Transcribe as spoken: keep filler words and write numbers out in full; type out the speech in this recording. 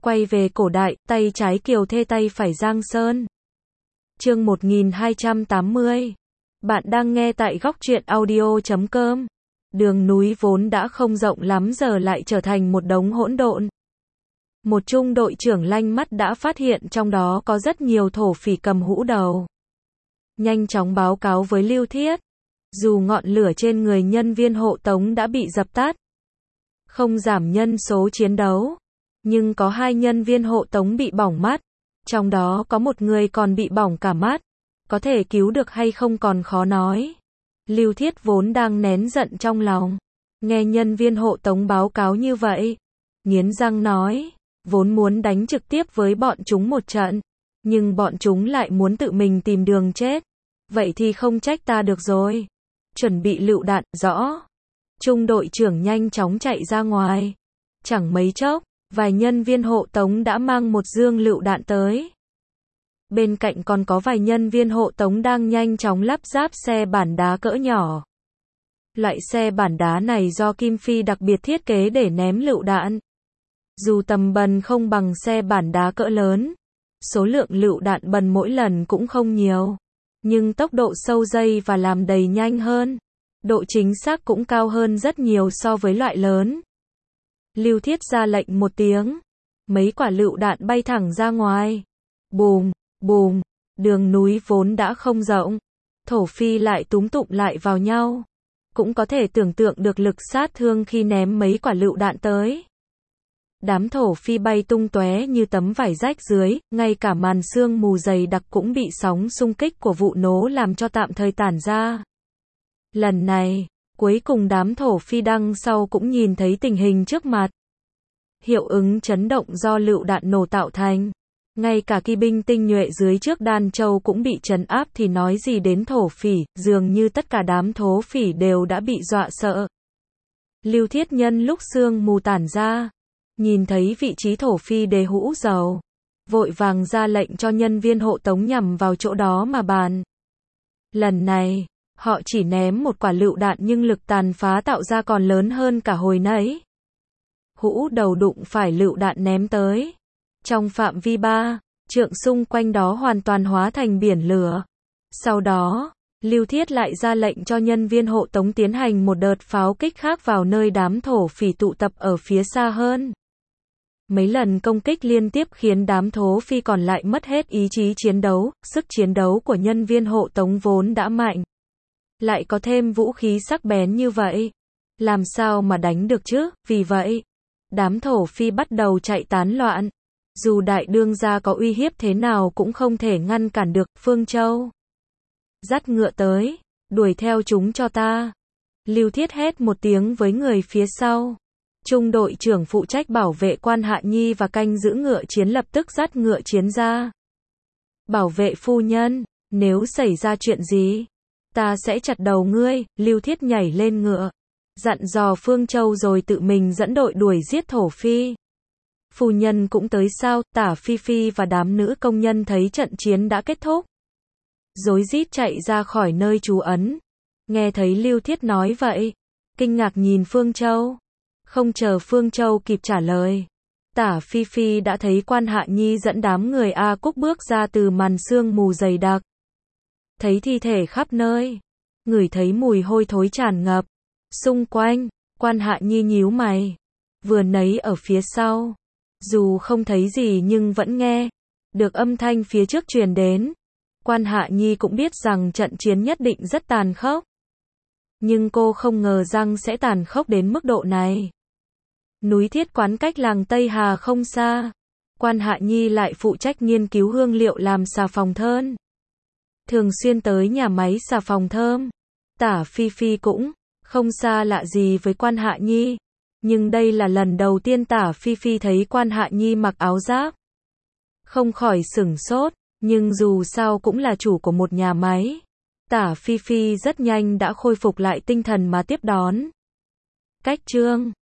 Quay về cổ đại, tay trái Kiều Thê tay phải Giang Sơn. Chương một nghìn hai trăm tám mươi. Bạn đang nghe tại góc truyện audio chấm com. Đường núi vốn đã không rộng lắm giờ lại trở thành một đống hỗn độn. Một trung đội trưởng lanh mắt đã phát hiện trong đó có rất nhiều thổ phỉ cầm hũ đầu. Nhanh chóng báo cáo với Lưu Thiết. Dù ngọn lửa trên người nhân viên hộ tống đã bị dập tắt, không giảm nhân số chiến đấu, nhưng có hai nhân viên hộ tống bị bỏng mắt, trong đó có một người còn bị bỏng cả mắt, có thể cứu được hay không còn khó nói. Lưu Thiết vốn đang nén giận trong lòng, nghe nhân viên hộ tống báo cáo như vậy, nghiến răng nói, vốn muốn đánh trực tiếp với bọn chúng một trận, nhưng bọn chúng lại muốn tự mình tìm đường chết, vậy thì không trách ta được rồi. Chuẩn bị lựu đạn, rõ. Trung đội trưởng nhanh chóng chạy ra ngoài. Chẳng mấy chốc, vài nhân viên hộ tống đã mang một dương lựu đạn tới. Bên cạnh còn có vài nhân viên hộ tống đang nhanh chóng lắp ráp xe bản đá cỡ nhỏ. Loại xe bản đá này do Kim Phi đặc biệt thiết kế để ném lựu đạn. Dù tầm bần không bằng xe bản đá cỡ lớn, số lượng lựu đạn bần mỗi lần cũng không nhiều, nhưng tốc độ sâu dây và làm đầy nhanh hơn. Độ chính xác cũng cao hơn rất nhiều so với loại lớn. Lưu Thiết ra lệnh một tiếng. Mấy quả lựu đạn bay thẳng ra ngoài. Bùm, bùm, đường núi vốn đã không rộng. Thổ phi lại túm tụm lại vào nhau. Cũng có thể tưởng tượng được lực sát thương khi ném mấy quả lựu đạn tới. Đám thổ phi bay tung tóe như tấm vải rách dưới, ngay cả màn sương mù dày đặc cũng bị sóng xung kích của vụ nổ làm cho tạm thời tản ra. Lần này, cuối cùng đám thổ phi đằng sau cũng nhìn thấy tình hình trước mặt. Hiệu ứng chấn động do lựu đạn nổ tạo thành. Ngay cả kỵ binh tinh nhuệ dưới trước Đan Châu cũng bị trấn áp thì nói gì đến thổ phỉ, dường như tất cả đám thổ phỉ đều đã bị dọa sợ. Lưu Thiết nhân lúc sương mù tản ra, nhìn thấy vị trí thổ phi đề hũ dầu, vội vàng ra lệnh cho nhân viên hộ tống nhằm vào chỗ đó mà bàn. Lần này, họ chỉ ném một quả lựu đạn nhưng lực tàn phá tạo ra còn lớn hơn cả hồi nãy. Hũ đầu đụng phải lựu đạn ném tới. Trong phạm vi ba trượng xung quanh đó hoàn toàn hóa thành biển lửa. Sau đó, Lưu Thiết lại ra lệnh cho nhân viên hộ tống tiến hành một đợt pháo kích khác vào nơi đám thổ phỉ tụ tập ở phía xa hơn. Mấy lần công kích liên tiếp khiến đám thổ phi còn lại mất hết ý chí chiến đấu, sức chiến đấu của nhân viên hộ tống vốn đã mạnh. Lại có thêm vũ khí sắc bén như vậy. Làm sao mà đánh được chứ? Vì vậy, đám thổ phi bắt đầu chạy tán loạn. Dù đại đương gia có uy hiếp thế nào cũng không thể ngăn cản được. Phương Châu dắt ngựa tới, đuổi theo chúng cho ta. Lưu Thiết hét một tiếng với người phía sau. Trung đội trưởng phụ trách bảo vệ Quan Hạ Nhi và canh giữ ngựa chiến lập tức dắt ngựa chiến ra. Bảo vệ phu nhân, nếu xảy ra chuyện gì, ta sẽ chặt đầu ngươi. Lưu Thiết nhảy lên ngựa, dặn dò Phương Châu rồi tự mình dẫn đội đuổi giết thổ phi. Phu nhân cũng tới sao? Tả Phi Phi và đám nữ công nhân thấy trận chiến đã kết thúc, rối rít chạy ra khỏi nơi trú ẩn. Nghe thấy Lưu Thiết nói vậy, kinh ngạc nhìn Phương Châu. Không chờ Phương Châu kịp trả lời, Tả Phi Phi đã thấy Quan Hạ Nhi dẫn đám người A Cúc bước ra từ màn sương mù dày đặc. Thấy thi thể khắp nơi, ngửi thấy mùi hôi thối tràn ngập xung quanh. Quan Hạ Nhi nhíu mày, vừa nãy ở phía sau, dù không thấy gì nhưng vẫn nghe được âm thanh phía trước truyền đến. Quan Hạ Nhi cũng biết rằng trận chiến nhất định rất tàn khốc, nhưng cô không ngờ rằng sẽ tàn khốc đến mức độ này. Núi Thiết Quán cách làng Tây Hà không xa. Quan Hạ Nhi lại phụ trách nghiên cứu hương liệu làm xà phòng thơm, thường xuyên tới nhà máy xà phòng thơm. Tả Phi Phi cũng không xa lạ gì với Quan Hạ Nhi, nhưng đây là lần đầu tiên Tả Phi Phi thấy Quan Hạ Nhi mặc áo giáp. Không khỏi sửng sốt, nhưng dù sao cũng là chủ của một nhà máy. Tả Phi Phi rất nhanh đã khôi phục lại tinh thần mà tiếp đón. Cách chương